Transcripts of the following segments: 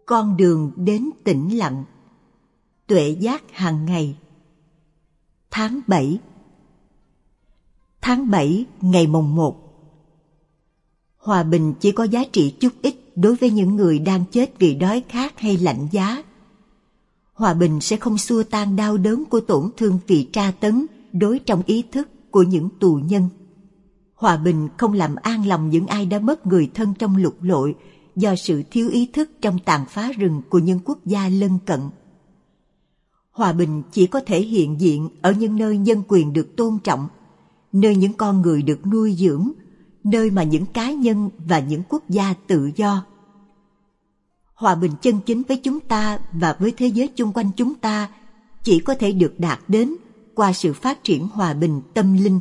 Con đường đến tĩnh lặng. Tuệ giác hàng ngày. Tháng 7. Tháng 7 ngày mùng 1. Hòa bình chỉ có giá trị chút ít đối với những người đang chết vì đói khát hay lạnh giá. Hòa bình sẽ không xua tan đau đớn của tổn thương vì tra tấn đối trong ý thức của những tù nhân. Hòa bình không làm an lòng những ai đã mất người thân trong lục lội do sự thiếu ý thức trong tàn phá rừng của những quốc gia lân cận. Hòa bình chỉ có thể hiện diện ở những nơi nhân quyền được tôn trọng, nơi những con người được nuôi dưỡng, nơi mà những cá nhân và những quốc gia tự do. Hòa bình chân chính với chúng ta và với thế giới chung quanh chúng ta chỉ có thể được đạt đến qua sự phát triển hòa bình tâm linh.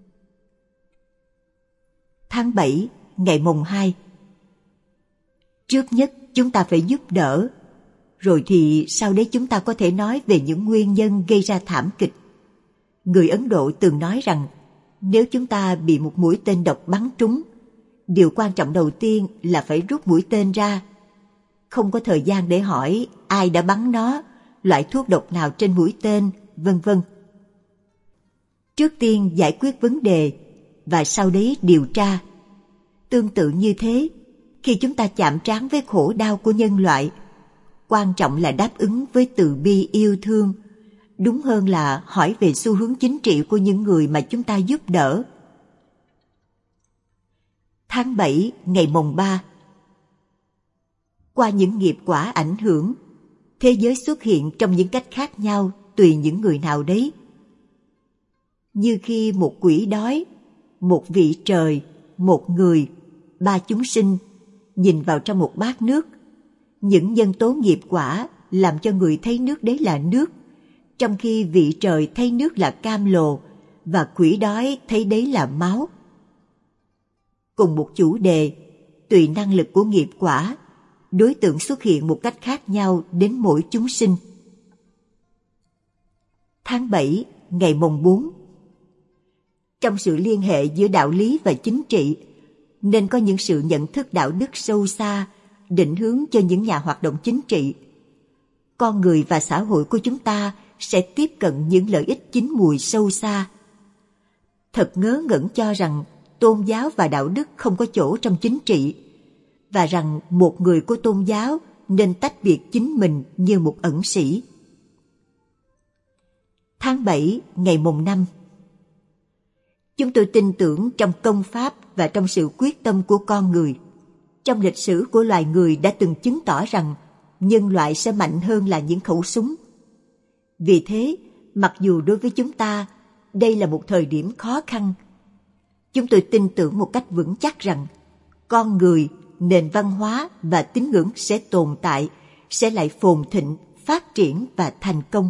Tháng 7 ngày mùng 2. Trước nhất chúng ta phải giúp đỡ, rồi thì sau đấy chúng ta có thể nói về những nguyên nhân gây ra thảm kịch. Người Ấn Độ từng nói rằng nếu chúng ta bị một mũi tên độc bắn trúng, điều quan trọng đầu tiên là phải rút mũi tên ra. Không có thời gian để hỏi ai đã bắn nó, loại thuốc độc nào trên mũi tên, vân vân. Trước tiên giải quyết vấn đề và sau đấy điều tra. Tương tự như thế, khi chúng ta chạm trán với khổ đau của nhân loại, quan trọng là đáp ứng với từ bi yêu thương, đúng hơn là hỏi về xu hướng chính trị của những người mà chúng ta giúp đỡ. Tháng 7 ngày mùng 3. Qua những nghiệp quả ảnh hưởng, thế giới xuất hiện trong những cách khác nhau tùy những người nào đấy. Như khi một quỷ đói, một vị trời, một người, ba chúng sinh nhìn vào trong một bát nước, những nhân tố nghiệp quả làm cho người thấy nước đấy là nước, trong khi vị trời thấy nước là cam lồ và quỷ đói thấy đấy là máu. Cùng một chủ đề, tùy năng lực của nghiệp quả, đối tượng xuất hiện một cách khác nhau đến mỗi chúng sinh. Tháng 7 ngày mùng 4. Trong sự liên hệ giữa đạo lý và chính trị, nên có những sự nhận thức đạo đức sâu xa, định hướng cho những nhà hoạt động chính trị. Con người và xã hội của chúng ta sẽ tiếp cận những lợi ích chín mùi sâu xa. Thật ngớ ngẩn cho rằng tôn giáo và đạo đức không có chỗ trong chính trị, và rằng một người của tôn giáo nên tách biệt chính mình như một ẩn sĩ. Tháng 7 ngày mùng 5. Chúng tôi tin tưởng trong công pháp và trong sự quyết tâm của con người. Trong lịch sử của loài người đã từng chứng tỏ rằng nhân loại sẽ mạnh hơn là những khẩu súng. Vì thế, mặc dù đối với chúng ta, đây là một thời điểm khó khăn, chúng tôi tin tưởng một cách vững chắc rằng con người, nền văn hóa và tín ngưỡng sẽ tồn tại, sẽ lại phồn thịnh, phát triển và thành công.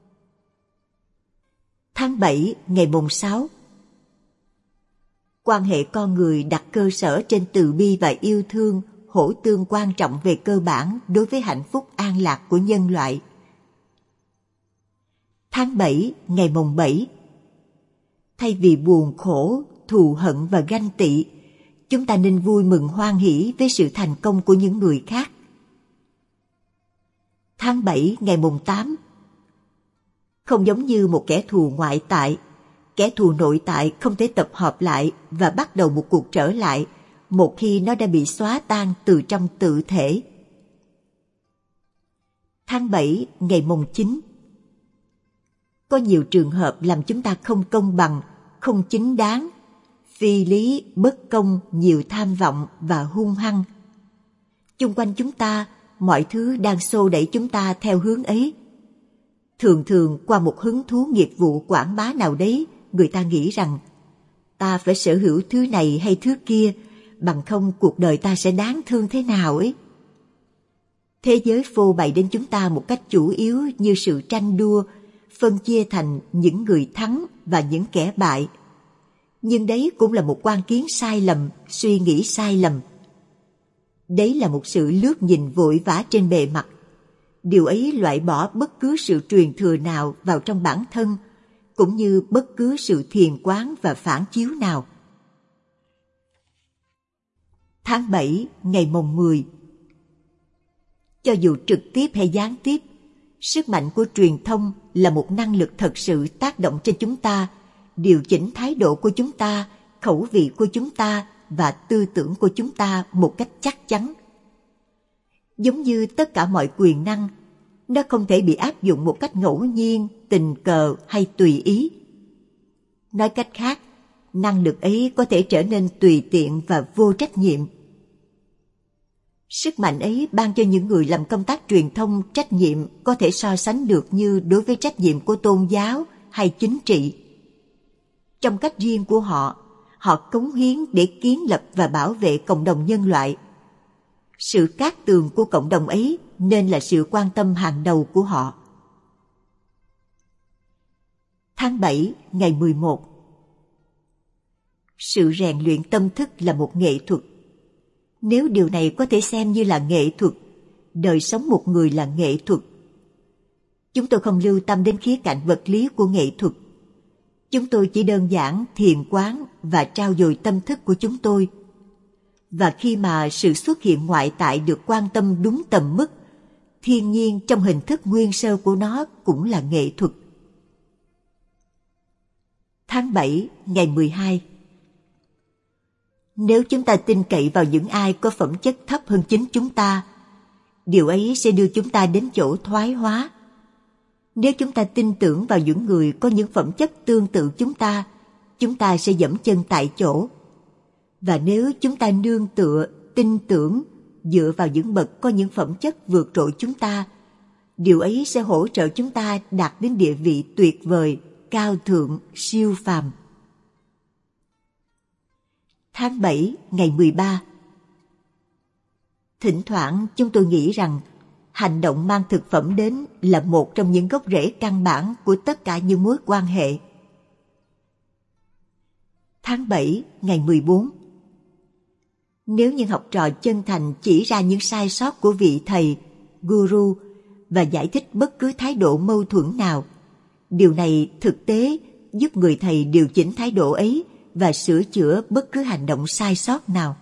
Tháng 7 ngày mùng 6. Quan hệ con người đặt cơ sở trên từ bi và yêu thương, hỗ tương quan trọng về cơ bản đối với hạnh phúc an lạc của nhân loại. Tháng 7 ngày mùng 7. Thay vì buồn khổ, thù hận và ganh tị, chúng ta nên vui mừng hoan hỷ với sự thành công của những người khác. Tháng 7 ngày mùng 8. Không giống như một kẻ thù ngoại tại, kẻ thù nội tại không thể tập hợp lại và bắt đầu một cuộc trở lại một khi nó đã bị xóa tan từ trong tự thể. Tháng 7 ngày mùng 9. Có nhiều trường hợp làm chúng ta không công bằng, không chính đáng, phi lý, bất công, nhiều tham vọng và hung hăng. Chung quanh chúng ta, mọi thứ đang xô đẩy chúng ta theo hướng ấy. Thường thường qua một hứng thú nghiệp vụ quảng bá nào đấy, người ta nghĩ rằng ta phải sở hữu thứ này hay thứ kia, bằng không cuộc đời ta sẽ đáng thương thế nào ấy. Thế giới phô bày đến chúng ta một cách chủ yếu như sự tranh đua, phân chia thành những người thắng và những kẻ bại. Nhưng đấy cũng là một quan kiến sai lầm, suy nghĩ sai lầm. Đấy là một sự lướt nhìn vội vã trên bề mặt. Điều ấy loại bỏ bất cứ sự truyền thừa nào vào trong bản thân, cũng như bất cứ sự thiền quán và phản chiếu nào. Tháng 7 ngày mùng 10. Cho dù trực tiếp hay gián tiếp, sức mạnh của truyền thông là một năng lực thật sự tác động trên chúng ta, điều chỉnh thái độ của chúng ta, khẩu vị của chúng ta và tư tưởng của chúng ta một cách chắc chắn. Giống như tất cả mọi quyền năng, nó không thể bị áp dụng một cách ngẫu nhiên, tình cờ hay tùy ý. Nói cách khác, năng lực ấy có thể trở nên tùy tiện và vô trách nhiệm. Sức mạnh ấy ban cho những người làm công tác truyền thông trách nhiệm có thể so sánh được như đối với trách nhiệm của tôn giáo hay chính trị. Trong cách riêng của họ, họ cống hiến để kiến lập và bảo vệ cộng đồng nhân loại. Sự cát tường của cộng đồng ấy nên là sự quan tâm hàng đầu của họ. Tháng 7 ngày 11. Sự rèn luyện tâm thức là một nghệ thuật. Nếu điều này có thể xem như là nghệ thuật, đời sống một người là nghệ thuật. Chúng tôi không lưu tâm đến khía cạnh vật lý của nghệ thuật. Chúng tôi chỉ đơn giản thiền quán và trau dồi tâm thức của chúng tôi. Và khi mà sự xuất hiện ngoại tại được quan tâm đúng tầm mức, thiên nhiên trong hình thức nguyên sơ của nó cũng là nghệ thuật. Tháng 7 ngày 12. Nếu chúng ta tin cậy vào những ai có phẩm chất thấp hơn chính chúng ta, điều ấy sẽ đưa chúng ta đến chỗ thoái hóa. Nếu chúng ta tin tưởng vào những người có những phẩm chất tương tự chúng ta sẽ giẫm chân tại chỗ. Và nếu chúng ta nương tựa, tin tưởng, dựa vào những bậc có những phẩm chất vượt trội chúng ta, điều ấy sẽ hỗ trợ chúng ta đạt đến địa vị tuyệt vời, cao thượng, siêu phàm. Tháng 7 ngày 13. Thỉnh thoảng chúng tôi nghĩ rằng hành động mang thực phẩm đến là một trong những gốc rễ căn bản của tất cả những mối quan hệ. Tháng 7 ngày 14. Nếu những học trò chân thành chỉ ra những sai sót của vị thầy, guru và giải thích bất cứ thái độ mâu thuẫn nào, điều này thực tế giúp người thầy điều chỉnh thái độ ấy và sửa chữa bất cứ hành động sai sót nào.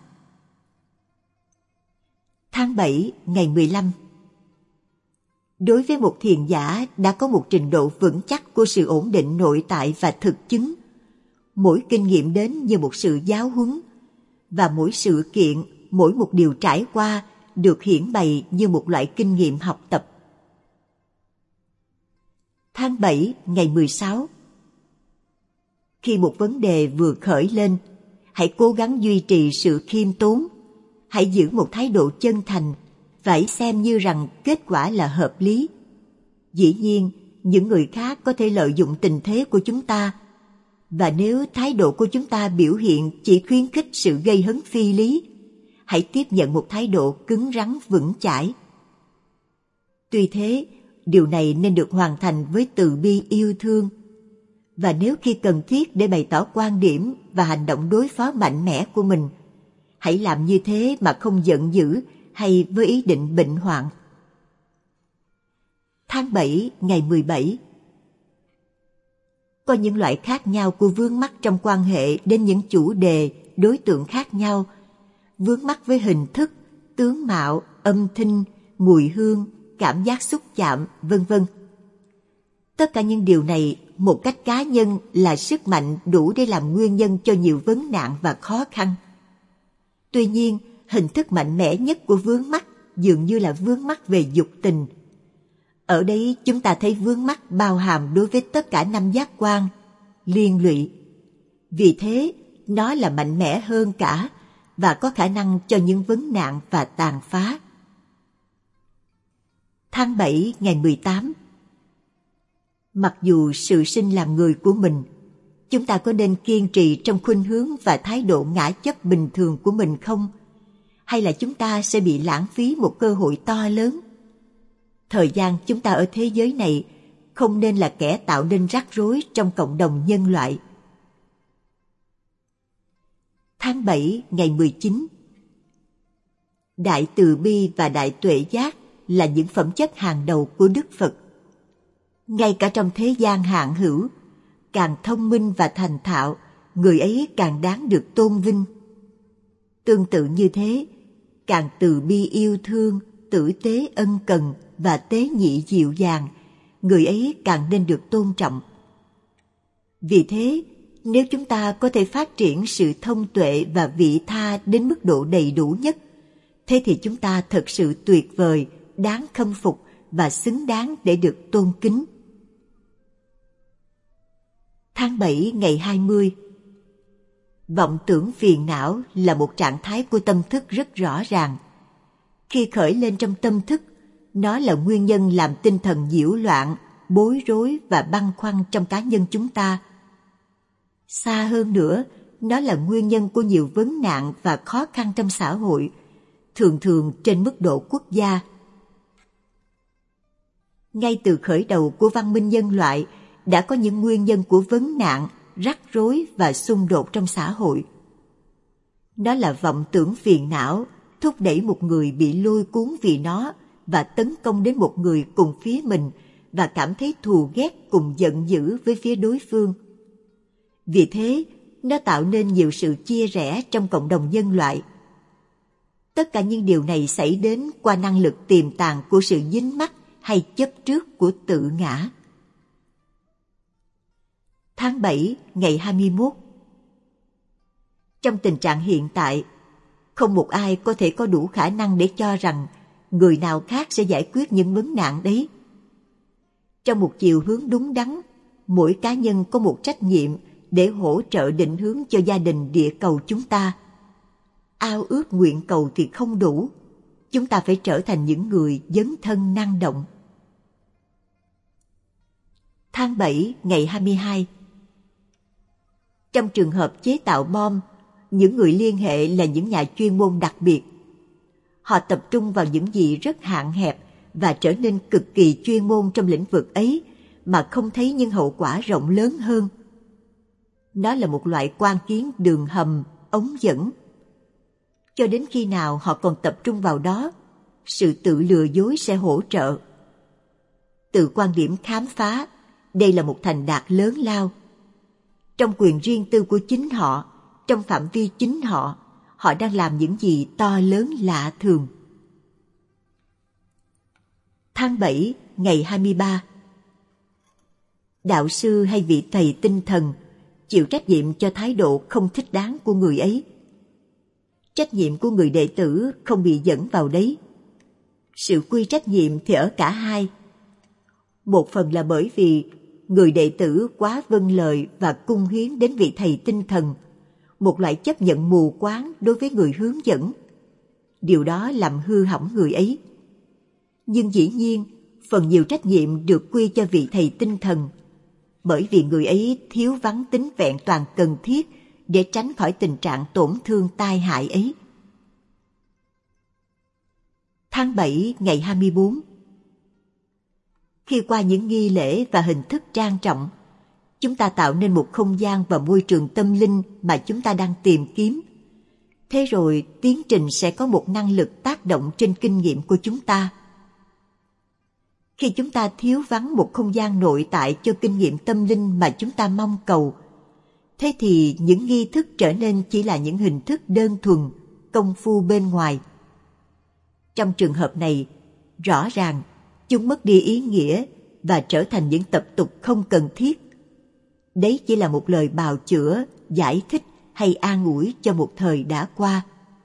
Tháng 7 ngày 15. Đối với một thiền giả đã có một trình độ vững chắc của sự ổn định nội tại và thực chứng, mỗi kinh nghiệm đến như một sự giáo huấn, và mỗi sự kiện, mỗi một điều trải qua được hiển bày như một loại kinh nghiệm học tập. Tháng 7 ngày 16. Khi một vấn đề vừa khởi lên, hãy cố gắng duy trì sự khiêm tốn. Hãy giữ một thái độ chân thành, phải xem như rằng kết quả là hợp lý. Dĩ nhiên, những người khác có thể lợi dụng tình thế của chúng ta, và nếu thái độ của chúng ta biểu hiện chỉ khuyến khích sự gây hấn phi lý, hãy tiếp nhận một thái độ cứng rắn vững chãi. Tuy thế, điều này nên được hoàn thành với từ bi yêu thương. Và nếu khi cần thiết để bày tỏ quan điểm và hành động đối phó mạnh mẽ của mình, hãy làm như thế mà không giận dữ hay với ý định bệnh hoạn. Tháng 7 ngày 17. Có những loại khác nhau của vướng mắc trong quan hệ đến những chủ đề, đối tượng khác nhau, vướng mắc với hình thức, tướng mạo, âm thanh, mùi hương, cảm giác xúc chạm, vân vân. Tất cả những điều này một cách cá nhân là sức mạnh đủ để làm nguyên nhân cho nhiều vấn nạn và khó khăn. Tuy nhiên, hình thức mạnh mẽ nhất của vướng mắc dường như là vướng mắc về dục tình. Ở đây chúng ta thấy vướng mắc bao hàm đối với tất cả năm giác quan, liên lụy. Vì thế, nó là mạnh mẽ hơn cả và có khả năng cho những vấn nạn và tàn phá. Tháng 7 ngày 18. Mặc dù sự sinh làm người của mình, chúng ta có nên kiên trì trong khuynh hướng và thái độ ngã chấp bình thường của mình không? Hay là chúng ta sẽ bị lãng phí một cơ hội to lớn? Thời gian chúng ta ở thế giới này không nên là kẻ tạo nên rắc rối trong cộng đồng nhân loại. Tháng 7 ngày 19. Đại từ bi và đại tuệ giác là những phẩm chất hàng đầu của Đức Phật. Ngay cả trong thế gian hạn hữu, càng thông minh và thành thạo, người ấy càng đáng được tôn vinh. Tương tự như thế, càng từ bi yêu thương, tử tế ân cần và tế nhị dịu dàng, người ấy càng nên được tôn trọng. Vì thế, nếu chúng ta có thể phát triển sự thông tuệ và vị tha đến mức độ đầy đủ nhất, thế thì chúng ta thật sự tuyệt vời, đáng khâm phục và xứng đáng để được tôn kính. Tháng 7 ngày 20. Vọng tưởng phiền não là một trạng thái của tâm thức rất rõ ràng. Khi khởi lên trong tâm thức, nó là nguyên nhân làm tinh thần nhiễu loạn, bối rối và băn khoăn trong cá nhân chúng ta. Xa hơn nữa, nó là nguyên nhân của nhiều vấn nạn và khó khăn trong xã hội, thường thường trên mức độ quốc gia. Ngay từ khởi đầu của văn minh nhân loại, đã có những nguyên nhân của vấn nạn, rắc rối và xung đột trong xã hội. Nó là vọng tưởng phiền não, thúc đẩy một người bị lôi cuốn vì nó và tấn công đến một người cùng phía mình và cảm thấy thù ghét cùng giận dữ với phía đối phương. Vì thế, nó tạo nên nhiều sự chia rẽ trong cộng đồng nhân loại. Tất cả những điều này xảy đến qua năng lực tiềm tàng của sự dính mắc hay chấp trước của tự ngã. Tháng 7 ngày 21. Trong tình trạng hiện tại, không một ai có thể có đủ khả năng để cho rằng người nào khác sẽ giải quyết những vấn nạn đấy. Trong một chiều hướng đúng đắn, mỗi cá nhân có một trách nhiệm để hỗ trợ định hướng cho gia đình địa cầu chúng ta. Ao ước nguyện cầu thì không đủ, chúng ta phải trở thành những người dấn thân năng động. Tháng 7 ngày 22. Trong trường hợp chế tạo bom, những người liên hệ là những nhà chuyên môn đặc biệt. Họ tập trung vào những gì rất hạn hẹp và trở nên cực kỳ chuyên môn trong lĩnh vực ấy mà không thấy những hậu quả rộng lớn hơn. Nó là một loại quan kiến đường hầm, ống dẫn. Cho đến khi nào họ còn tập trung vào đó, sự tự lừa dối sẽ hỗ trợ. Từ quan điểm khám phá, đây là một thành đạt lớn lao. Trong quyền riêng tư của chính họ, trong phạm vi chính họ, họ đang làm những gì to lớn lạ thường. Tháng 7 ngày 23. Đạo sư hay vị thầy tinh thần chịu trách nhiệm cho thái độ không thích đáng của người ấy. Trách nhiệm của người đệ tử không bị dẫn vào đấy. Sự quy trách nhiệm thì ở cả hai. Một phần là bởi vì người đệ tử quá vâng lời và cung hiến đến vị thầy tinh thần, một loại chấp nhận mù quáng đối với người hướng dẫn. Điều đó làm hư hỏng người ấy. Nhưng dĩ nhiên, phần nhiều trách nhiệm được quy cho vị thầy tinh thần, bởi vì người ấy thiếu vắng tính vẹn toàn cần thiết để tránh khỏi tình trạng tổn thương tai hại ấy. Tháng 7 ngày 24. Khi qua những nghi lễ và hình thức trang trọng, chúng ta tạo nên một không gian và môi trường tâm linh mà chúng ta đang tìm kiếm. Thế rồi tiến trình sẽ có một năng lực tác động trên kinh nghiệm của chúng ta. Khi chúng ta thiếu vắng một không gian nội tại cho kinh nghiệm tâm linh mà chúng ta mong cầu, thế thì những nghi thức trở nên chỉ là những hình thức đơn thuần, công phu bên ngoài. Trong trường hợp này, rõ ràng chúng mất đi ý nghĩa và trở thành những tập tục không cần thiết. Đấy chỉ là một lời bào chữa, giải thích hay an ủi cho một thời đã qua.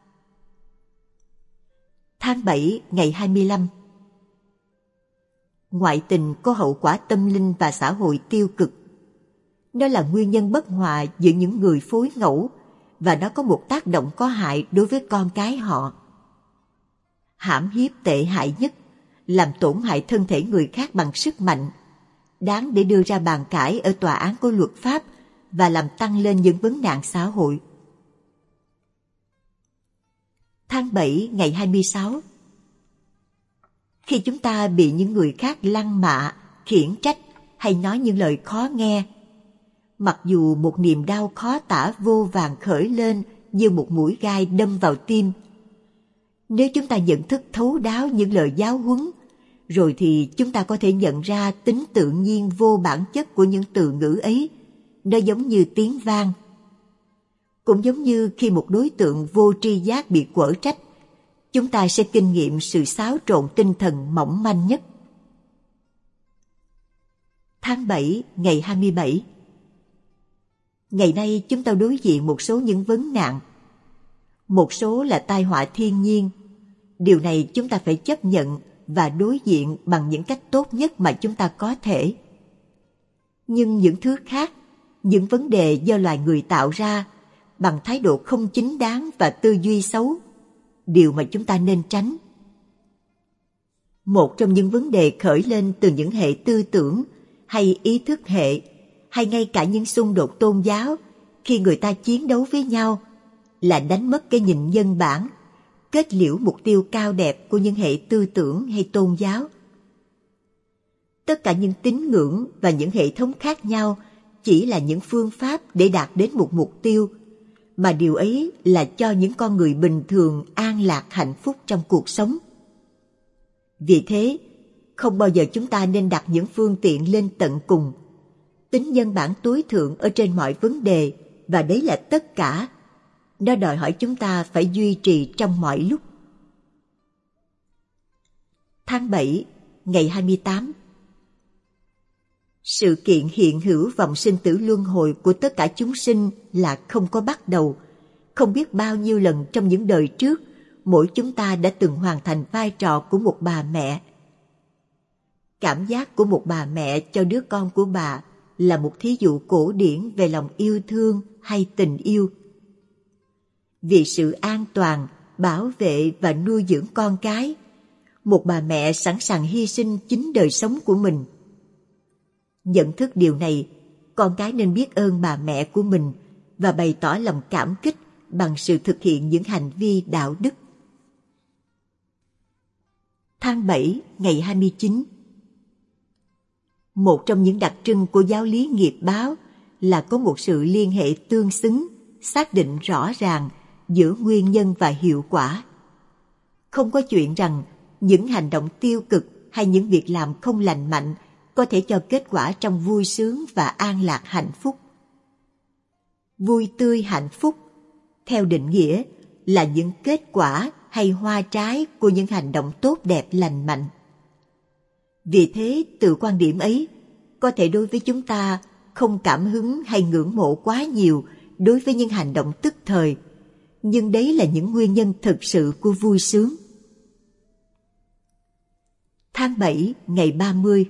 Tháng 7 ngày 25. Ngoại tình có hậu quả tâm linh và xã hội tiêu cực. Nó là nguyên nhân bất hòa giữa những người phối ngẫu và nó có một tác động có hại đối với con cái họ. Hãm hiếp tệ hại nhất, làm tổn hại thân thể người khác bằng sức mạnh, đáng để đưa ra bàn cãi ở tòa án của luật pháp và làm tăng lên những vấn nạn xã hội. Tháng 7 ngày 26. Khi chúng ta bị những người khác lăng mạ, khiển trách hay nói những lời khó nghe, mặc dù một niềm đau khó tả vô vàn khởi lên như một mũi gai đâm vào tim, nếu chúng ta nhận thức thấu đáo những lời giáo huấn, rồi thì chúng ta có thể nhận ra tính tự nhiên vô bản chất của những từ ngữ ấy. Nó giống như tiếng vang. Cũng giống như khi một đối tượng vô tri giác bị quở trách, chúng ta sẽ kinh nghiệm sự xáo trộn tinh thần mỏng manh nhất. Tháng 7 ngày 27. Ngày nay chúng ta đối diện một số những vấn nạn. Một số là tai họa thiên nhiên. Điều này chúng ta phải chấp nhận và đối diện bằng những cách tốt nhất mà chúng ta có thể. Nhưng những thứ khác, những vấn đề do loài người tạo ra bằng thái độ không chính đáng và tư duy xấu, điều mà chúng ta nên tránh. Một trong những vấn đề khởi lên từ những hệ tư tưởng hay ý thức hệ, hay ngay cả những xung đột tôn giáo khi người ta chiến đấu với nhau, là đánh mất cái nhìn nhân bản, kết liễu mục tiêu cao đẹp của những hệ tư tưởng hay tôn giáo. Tất cả những tín ngưỡng và những hệ thống khác nhau chỉ là những phương pháp để đạt đến một mục tiêu, mà điều ấy là cho những con người bình thường an lạc hạnh phúc trong cuộc sống. Vì thế, không bao giờ chúng ta nên đặt những phương tiện lên tận cùng. Tính nhân bản tối thượng ở trên mọi vấn đề, và đấy là tất cả. Nó đòi hỏi chúng ta phải duy trì trong mọi lúc. Tháng 7, ngày 28. Sự kiện hiện hữu vòng sinh tử luân hồi của tất cả chúng sinh là không có bắt đầu. Không biết bao nhiêu lần trong những đời trước, mỗi chúng ta đã từng hoàn thành vai trò của một bà mẹ. Cảm giác của một bà mẹ cho đứa con của bà là một thí dụ cổ điển về lòng yêu thương hay tình yêu. Vì sự an toàn, bảo vệ và nuôi dưỡng con cái, một bà mẹ sẵn sàng hy sinh chính đời sống của mình. Nhận thức điều này, con cái nên biết ơn bà mẹ của mình và bày tỏ lòng cảm kích bằng sự thực hiện những hành vi đạo đức. Tháng 7, ngày 29. Một trong những đặc trưng của giáo lý nghiệp báo là có một sự liên hệ tương xứng, xác định rõ ràng giữa nguyên nhân và hiệu quả. Không có chuyện rằng những hành động tiêu cực hay những việc làm không lành mạnh có thể cho kết quả trong vui sướng và an lạc hạnh phúc. Vui tươi hạnh phúc, theo định nghĩa, là những kết quả hay hoa trái của những hành động tốt đẹp lành mạnh. Vì thế, từ quan điểm ấy, có thể đối với chúng ta không cảm hứng hay ngưỡng mộ quá nhiều đối với những hành động tức thời, nhưng đấy là những nguyên nhân thực sự của vui sướng. Tháng 7, ngày 30.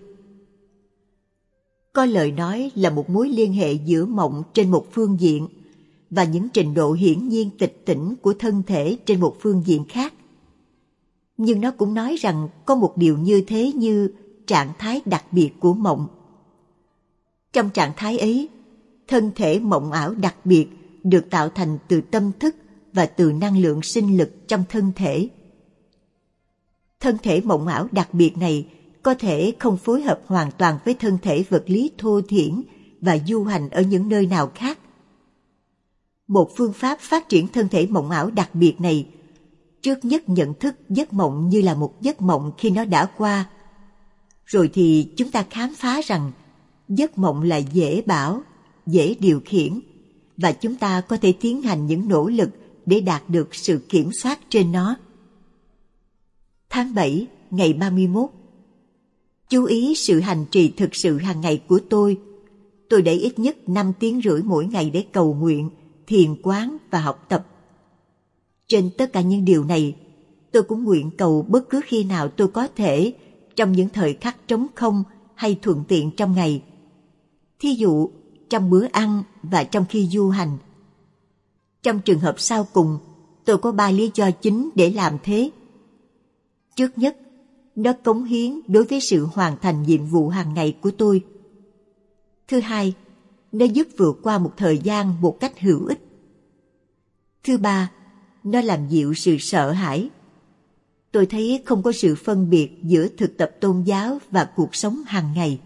Có lời nói là một mối liên hệ giữa mộng trên một phương diện và những trình độ hiển nhiên tịch tỉnh của thân thể trên một phương diện khác. Nhưng nó cũng nói rằng có một điều như thế như trạng thái đặc biệt của mộng. Trong trạng thái ấy, thân thể mộng ảo đặc biệt được tạo thành từ tâm thức và từ năng lượng sinh lực trong thân thể. Thân thể mộng ảo đặc biệt này có thể không phối hợp hoàn toàn với thân thể vật lý thô thiển và du hành ở những nơi nào khác. Một phương pháp phát triển thân thể mộng ảo đặc biệt này, trước nhất nhận thức giấc mộng như là một giấc mộng khi nó đã qua. Rồi thì chúng ta khám phá rằng giấc mộng là dễ bảo, dễ điều khiển, và chúng ta có thể tiến hành những nỗ lực để đạt được sự kiểm soát trên nó. Tháng 7, ngày 31. Chú ý sự hành trì thực sự hàng ngày của tôi. Tôi để ít nhất 5 tiếng rưỡi mỗi ngày để cầu nguyện, thiền quán và học tập. Trên tất cả những điều này, tôi cũng nguyện cầu bất cứ khi nào tôi có thể, trong những thời khắc trống không hay thuận tiện trong ngày. Thí dụ, trong bữa ăn và trong khi du hành. Trong trường hợp sau cùng, tôi có 3 lý do chính để làm thế. Trước nhất, nó cống hiến đối với sự hoàn thành nhiệm vụ hàng ngày của tôi. Thứ hai, nó giúp vượt qua một thời gian một cách hữu ích. Thứ ba, nó làm dịu sự sợ hãi. Tôi thấy không có sự phân biệt giữa thực tập tôn giáo và cuộc sống hàng ngày.